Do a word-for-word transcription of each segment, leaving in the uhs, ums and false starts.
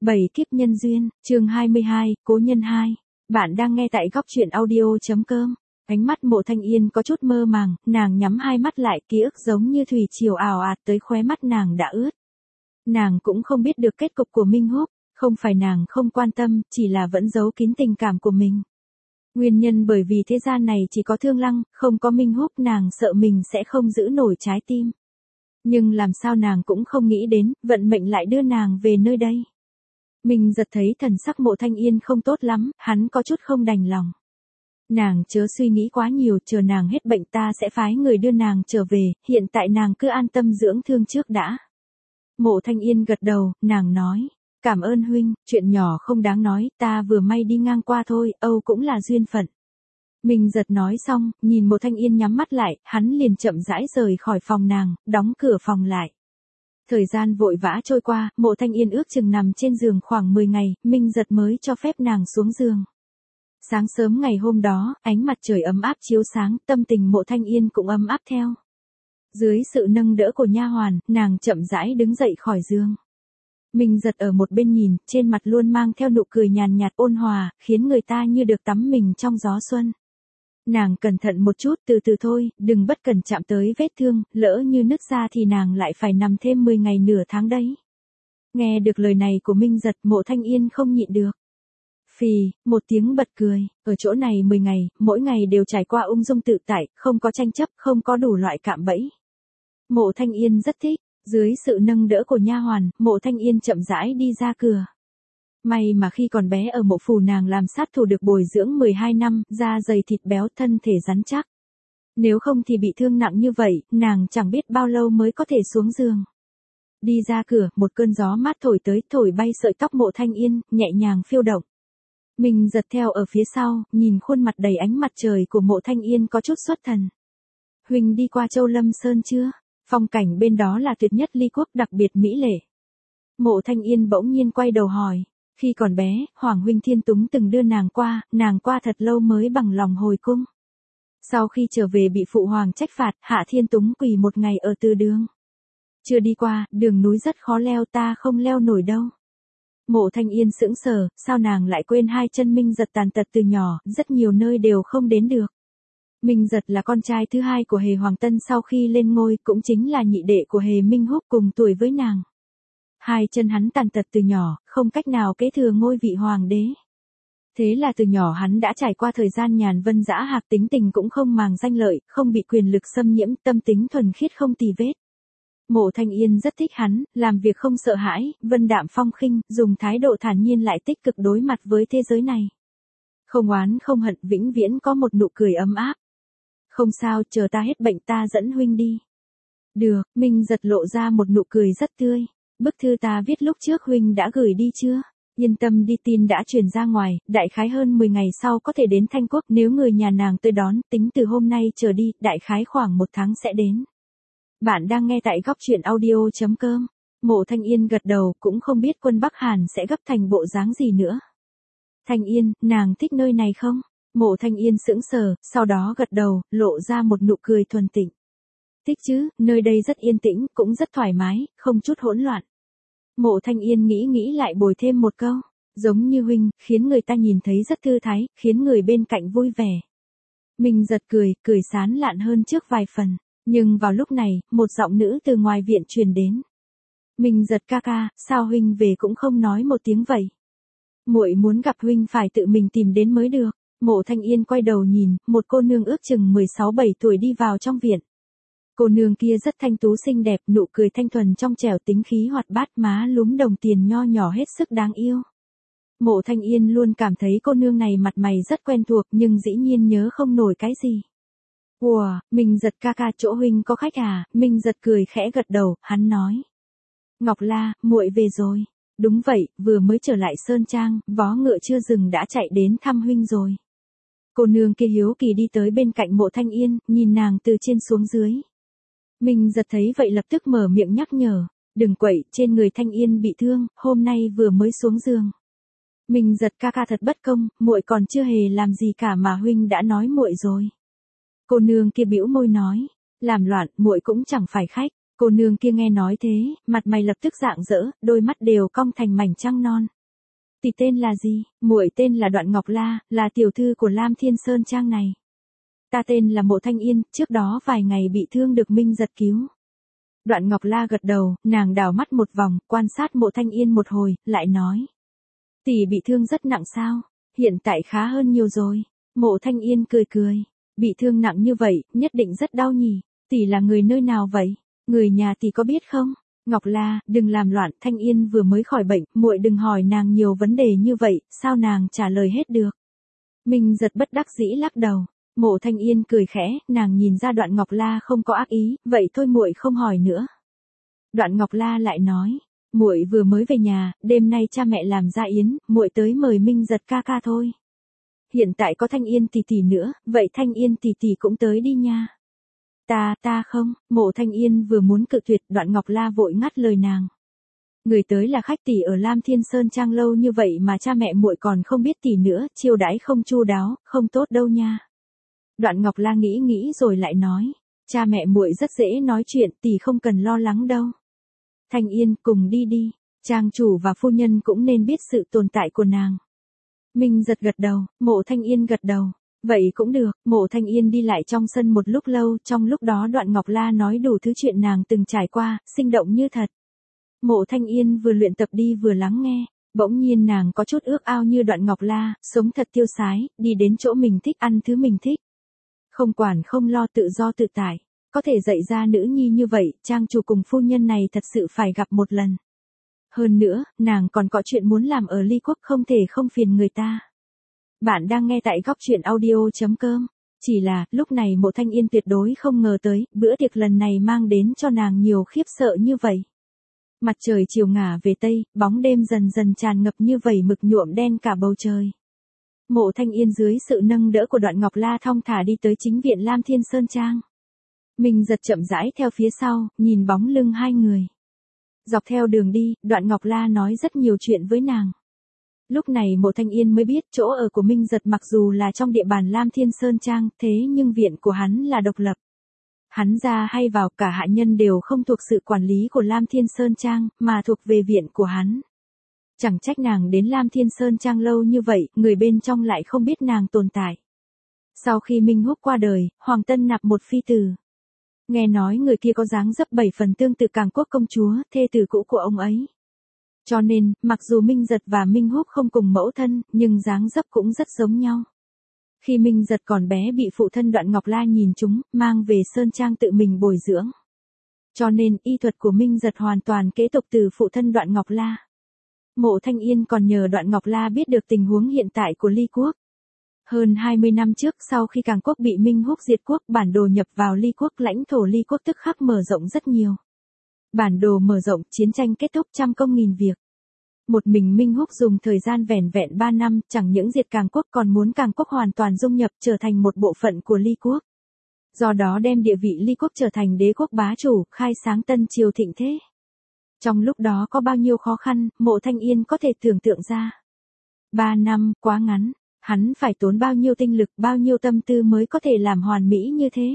Bảy kiếp nhân duyên, chương hai mươi hai, cố nhân hai. Bạn đang nghe tại góc truyện audio.com. Ánh mắt Mộ Thanh Yên có chút mơ màng, nàng nhắm hai mắt lại, ký ức giống như thủy triều ào ạt tới khóe mắt nàng đã ướt. Nàng cũng không biết được kết cục của Minh Húc, không phải nàng không quan tâm, chỉ là vẫn giấu kín tình cảm của mình. Nguyên nhân bởi vì thế gian này chỉ có Thương Lăng, không có Minh Húc, nàng sợ mình sẽ không giữ nổi trái tim. Nhưng làm sao nàng cũng không nghĩ đến, vận mệnh lại đưa nàng về nơi đây. Mình giật thấy thần sắc Mộ Thanh Yên không tốt lắm, hắn có chút không đành lòng. Nàng chớ suy nghĩ quá nhiều, chờ nàng hết bệnh ta sẽ phái người đưa nàng trở về, hiện tại nàng cứ an tâm dưỡng thương trước đã. Mộ Thanh Yên gật đầu, nàng nói, cảm ơn huynh, chuyện nhỏ không đáng nói, ta vừa may đi ngang qua thôi, âu cũng là duyên phận. Mình giật nói xong, nhìn Mộ Thanh Yên nhắm mắt lại, hắn liền chậm rãi rời khỏi phòng nàng, đóng cửa phòng lại. Thời gian vội vã trôi qua, Mộ Thanh Yên ước chừng nằm trên giường khoảng mười ngày, Minh giật mới cho phép nàng xuống giường. Sáng sớm ngày hôm đó, ánh mặt trời ấm áp chiếu sáng, tâm tình Mộ Thanh Yên cũng ấm áp theo. Dưới sự nâng đỡ của nha hoàn, nàng chậm rãi đứng dậy khỏi giường. Minh giật ở một bên nhìn, trên mặt luôn mang theo nụ cười nhàn nhạt ôn hòa, khiến người ta như được tắm mình trong gió xuân. Nàng cẩn thận một chút, từ từ thôi, đừng bất cẩn chạm tới vết thương, lỡ như nứt ra thì nàng lại phải nằm thêm mười ngày nửa tháng đấy. Nghe được lời này của Minh giật, Mộ Thanh Yên không nhịn được. Phì, một tiếng bật cười, ở chỗ này mười ngày, mỗi ngày đều trải qua ung dung tự tại, không có tranh chấp, không có đủ loại cạm bẫy. Mộ Thanh Yên rất thích, dưới sự nâng đỡ của nha hoàn, Mộ Thanh Yên chậm rãi đi ra cửa. May mà khi còn bé ở Mộ Phủ nàng làm sát thủ được bồi dưỡng mười hai năm, da dày thịt béo, thân thể rắn chắc. Nếu không thì bị thương nặng như vậy, nàng chẳng biết bao lâu mới có thể xuống giường. Đi ra cửa, một cơn gió mát thổi tới, thổi bay sợi tóc Mộ Thanh Yên, nhẹ nhàng phiêu động. Mình giật theo ở phía sau, nhìn khuôn mặt đầy ánh mặt trời của Mộ Thanh Yên có chút xuất thần. Huynh đi qua Châu Lâm Sơn chưa? Phong cảnh bên đó là tuyệt nhất ly quốc, đặc biệt mỹ lệ. Mộ Thanh Yên bỗng nhiên quay đầu hỏi. Khi còn bé, Hoàng huynh Thiên Túng từng đưa nàng qua, nàng qua thật lâu mới bằng lòng hồi cung. Sau khi trở về bị phụ hoàng trách phạt, Hạ Thiên Túng quỳ một ngày ở từ đường. Chưa đi qua, đường núi rất khó leo, ta không leo nổi đâu. Mộ Thanh Yên sững sờ, sao nàng lại quên hai chân Minh giật tàn tật từ nhỏ, rất nhiều nơi đều không đến được. Minh giật là con trai thứ hai của Hề Hoàng Tân sau khi lên ngôi, cũng chính là nhị đệ của Hề Minh Húc cùng tuổi với nàng. Hai chân hắn tàn tật từ nhỏ, không cách nào kế thừa ngôi vị hoàng đế. Thế là từ nhỏ hắn đã trải qua thời gian nhàn vân dã hạc, tính tình cũng không màng danh lợi, không bị quyền lực xâm nhiễm, tâm tính thuần khiết không tì vết. Mộ Thanh Yên rất thích hắn, làm việc không sợ hãi, vân đạm phong khinh, dùng thái độ thản nhiên lại tích cực đối mặt với thế giới này. Không oán không hận, vĩnh viễn có một nụ cười ấm áp. Không sao, chờ ta hết bệnh ta dẫn huynh đi. Được, Minh giật lộ ra một nụ cười rất tươi. Bức thư ta viết lúc trước huynh đã gửi đi chưa? Yên tâm đi, tin đã truyền ra ngoài, đại khái hơn mười ngày sau có thể đến Thanh Quốc, nếu người nhà nàng tới đón, tính từ hôm nay trở đi, đại khái khoảng một tháng sẽ đến. Bạn đang nghe tại góc truyện audio.com. Mộ Thanh Yên gật đầu, cũng không biết quân Bắc Hàn sẽ gấp thành bộ dáng gì nữa. Thanh Yên, nàng thích nơi này không? Mộ Thanh Yên sững sờ, sau đó gật đầu, lộ ra một nụ cười thuần tịnh. Thích chứ, nơi đây rất yên tĩnh, cũng rất thoải mái, không chút hỗn loạn. Mộ Thanh Yên nghĩ nghĩ lại bồi thêm một câu, giống như huynh, khiến người ta nhìn thấy rất thư thái, khiến người bên cạnh vui vẻ. Mình giật cười, cười sán lạn hơn trước vài phần, nhưng vào lúc này, một giọng nữ từ ngoài viện truyền đến. Mình giật ca ca, sao huynh về cũng không nói một tiếng vậy? Muội muốn gặp huynh phải tự mình tìm đến mới được. Mộ Thanh Yên quay đầu nhìn, một cô nương ước chừng mười sáu bảy tuổi đi vào trong viện. Cô nương kia rất thanh tú xinh đẹp, nụ cười thanh thuần trong trẻo, tính khí hoạt bát, má lúm đồng tiền nho nhỏ hết sức đáng yêu. Mộ Thanh Yên luôn cảm thấy cô nương này mặt mày rất quen thuộc, nhưng dĩ nhiên nhớ không nổi cái gì. Ủa, Minh giật ca ca, chỗ huynh có khách à? Minh giật cười khẽ gật đầu, hắn nói. Ngọc La, muội về rồi. Đúng vậy, vừa mới trở lại Sơn Trang, vó ngựa chưa dừng đã chạy đến thăm huynh rồi. Cô nương kia hiếu kỳ đi tới bên cạnh Mộ Thanh Yên, nhìn nàng từ trên xuống dưới. Mình giật thấy vậy lập tức mở miệng nhắc nhở, đừng quậy, trên người Thanh Yên bị thương, hôm nay vừa mới xuống giường. Mình giật ca ca thật bất công, muội còn chưa hề làm gì cả mà huynh đã nói muội rồi. Cô nương kia bĩu môi nói, làm loạn, muội cũng chẳng phải khách, Cô nương kia nghe nói thế, mặt mày lập tức rạng rỡ, đôi mắt đều cong thành mảnh trăng non. Tỷ tên là gì? Muội tên là Đoạn Ngọc La, là tiểu thư của Lam Thiên Sơn Trang này. Ta tên là Mộ Thanh Yên, trước đó vài ngày bị thương được Minh Giật cứu. Đoạn Ngọc La gật đầu, nàng đảo mắt một vòng, quan sát Mộ Thanh Yên một hồi, lại nói. Tỷ bị thương rất nặng sao? Hiện tại khá hơn nhiều rồi. Mộ Thanh Yên cười cười. Bị thương nặng như vậy, nhất định rất đau nhỉ. Tỷ là người nơi nào vậy? Người nhà tỷ có biết không? Ngọc La, đừng làm loạn, Thanh Yên vừa mới khỏi bệnh, muội đừng hỏi nàng nhiều vấn đề như vậy, sao nàng trả lời hết được? Minh Giật bất đắc dĩ lắc đầu. Mộ Thanh Yên cười khẽ, nàng nhìn ra Đoạn Ngọc La không có ác ý, vậy thôi muội không hỏi nữa. Đoạn Ngọc La lại nói, muội vừa mới về nhà, đêm nay cha mẹ làm gia yến, muội tới mời Minh Giật ca ca thôi. Hiện tại có Thanh Yên tỷ tỷ nữa, vậy Thanh Yên tỷ tỷ cũng tới đi nha. Ta, ta không, Mộ Thanh Yên vừa muốn cự tuyệt, Đoạn Ngọc La vội ngắt lời nàng. Người tới là khách tỷ ở Lam Thiên Sơn Trang lâu như vậy mà cha mẹ muội còn không biết tỷ nữa, chiêu đãi không chu đáo, không tốt đâu nha. Đoạn Ngọc La nghĩ nghĩ rồi lại nói, cha mẹ muội rất dễ nói chuyện, tỷ không cần lo lắng đâu. Thanh Yên, cùng đi đi, trang chủ và phu nhân cũng nên biết sự tồn tại của nàng. Minh Giật gật đầu, Mộ Thanh Yên gật đầu. Vậy cũng được, Mộ Thanh Yên đi lại trong sân một lúc lâu, trong lúc đó Đoạn Ngọc La nói đủ thứ chuyện nàng từng trải qua, sinh động như thật. Mộ Thanh Yên vừa luyện tập đi vừa lắng nghe, bỗng nhiên nàng có chút ước ao như Đoạn Ngọc La, sống thật tiêu sái, đi đến chỗ mình thích ăn thứ mình thích. Không quản không lo, tự do tự tại, có thể dạy ra nữ nhi như vậy, trang chủ cùng phu nhân này thật sự phải gặp một lần. Hơn nữa, nàng còn có chuyện muốn làm ở Ly Quốc, không thể không phiền người ta. Bạn đang nghe tại góc truyện audio chấm com. Chỉ là, lúc này Mộ Thanh Yên tuyệt đối không ngờ tới, bữa tiệc lần này mang đến cho nàng nhiều khiếp sợ như vậy. Mặt trời chiều ngả về Tây, bóng đêm dần dần tràn ngập như vẩy mực nhuộm đen cả bầu trời. Mộ Thanh Yên dưới sự nâng đỡ của Đoạn Ngọc La thong thả đi tới chính viện Lam Thiên Sơn Trang. Minh Giật chậm rãi theo phía sau, nhìn bóng lưng hai người. Dọc theo đường đi, Đoạn Ngọc La nói rất nhiều chuyện với nàng. Lúc này Mộ Thanh Yên mới biết chỗ ở của Minh Giật mặc dù là trong địa bàn Lam Thiên Sơn Trang, thế nhưng viện của hắn là độc lập. Hắn ra hay vào, cả hạ nhân đều không thuộc sự quản lý của Lam Thiên Sơn Trang, mà thuộc về viện của hắn. Chẳng trách nàng đến Lam Thiên Sơn Trang lâu như vậy, người bên trong lại không biết nàng tồn tại. Sau khi Minh Húc qua đời, Hoàng Tân nạp một phi tử. Nghe nói người kia có dáng dấp bảy phần tương tự Càng Quốc công chúa, thê tử cũ của ông ấy. Cho nên, mặc dù Minh Giật và Minh Húc không cùng mẫu thân, nhưng dáng dấp cũng rất giống nhau. Khi Minh Giật còn bé bị phụ thân Đoạn Ngọc La nhìn chúng, mang về Sơn Trang tự mình bồi dưỡng. Cho nên, y thuật của Minh Giật hoàn toàn kế tục từ phụ thân Đoạn Ngọc La. Mộ Thanh Yên còn nhờ Đoạn Ngọc La biết được tình huống hiện tại của Ly Quốc. Hơn hai mươi năm trước, sau khi Càng Quốc bị Minh Húc diệt quốc, bản đồ nhập vào Ly Quốc, lãnh thổ Ly Quốc tức khắc mở rộng rất nhiều. Bản đồ mở rộng, chiến tranh kết thúc, trăm công nghìn việc. Một mình Minh Húc dùng thời gian vẻn vẹn ba năm, chẳng những diệt Càng Quốc còn muốn Càng Quốc hoàn toàn dung nhập trở thành một bộ phận của Ly Quốc. Do đó đem địa vị Ly Quốc trở thành đế quốc bá chủ, khai sáng tân triều thịnh thế. Trong lúc đó có bao nhiêu khó khăn, Mộ Thanh Yên có thể tưởng tượng ra. Ba năm, quá ngắn, hắn phải tốn bao nhiêu tinh lực, bao nhiêu tâm tư mới có thể làm hoàn mỹ như thế.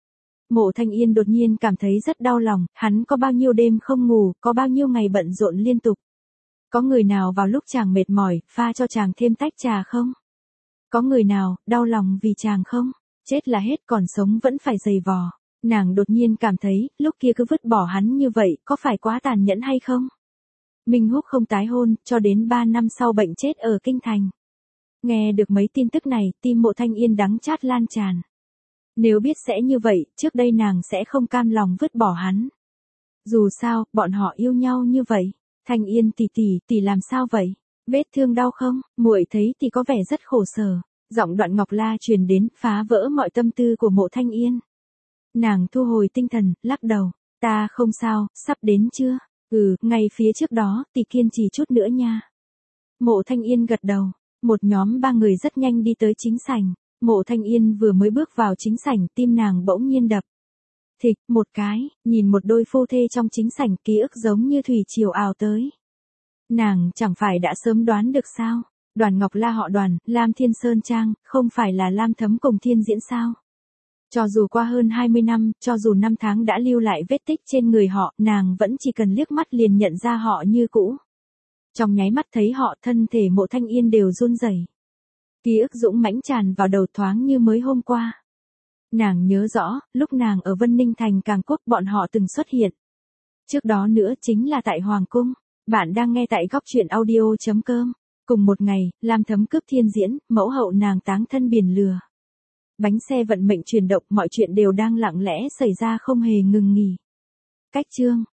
Mộ Thanh Yên đột nhiên cảm thấy rất đau lòng, hắn có bao nhiêu đêm không ngủ, có bao nhiêu ngày bận rộn liên tục. Có người nào vào lúc chàng mệt mỏi, pha cho chàng thêm tách trà không? Có người nào, đau lòng vì chàng không? Chết là hết, còn sống vẫn phải giày vò. Nàng đột nhiên cảm thấy, lúc kia cứ vứt bỏ hắn như vậy, có phải quá tàn nhẫn hay không? Minh Húc không tái hôn, cho đến ba năm sau bệnh chết ở Kinh Thành. Nghe được mấy tin tức này, tim Mộ Thanh Yên đắng chát lan tràn. Nếu biết sẽ như vậy, trước đây nàng sẽ không cam lòng vứt bỏ hắn. Dù sao, bọn họ yêu nhau như vậy. Thanh Yên tỷ tỷ, tỷ làm sao vậy? Vết thương đau không? Muội thấy tỷ có vẻ rất khổ sở. Giọng Đoạn Ngọc La truyền đến, phá vỡ mọi tâm tư của Mộ Thanh Yên. Nàng thu hồi tinh thần, lắc đầu. Ta không sao, sắp đến chưa? Ừ, ngay phía trước đó, tỷ kiên trì chút nữa nha. Mộ Thanh Yên gật đầu. Một nhóm ba người rất nhanh đi tới chính sảnh. Mộ Thanh Yên vừa mới bước vào chính sảnh, tim nàng bỗng nhiên đập. Thịch, một cái, nhìn một đôi phu thê trong chính sảnh, ký ức giống như thủy triều ào tới. Nàng chẳng phải đã sớm đoán được sao? Đoàn Ngọc La họ Đoàn, Lam Thiên Sơn Trang, không phải là Lam Thấm cùng Thiên Diễn sao? Cho dù qua hơn hai mươi năm, cho dù năm tháng đã lưu lại vết tích trên người họ, nàng vẫn chỉ cần liếc mắt liền nhận ra họ như cũ. Trong nháy mắt thấy họ, thân thể Mộ Thanh Yên đều run rẩy. Ký ức dũng mãnh tràn vào đầu thoáng như mới hôm qua. Nàng nhớ rõ, lúc nàng ở Vân Ninh Thành Càng Quốc bọn họ từng xuất hiện. Trước đó nữa chính là tại Hoàng Cung. Bạn đang nghe tại góc truyện audio.com. Cùng một ngày, Lam Thấm cướp thiên diễn, mẫu hậu nàng táng thân biển lửa. Bánh xe vận mệnh chuyển động, mọi chuyện đều đang lặng lẽ xảy ra không hề ngừng nghỉ. Cách chương.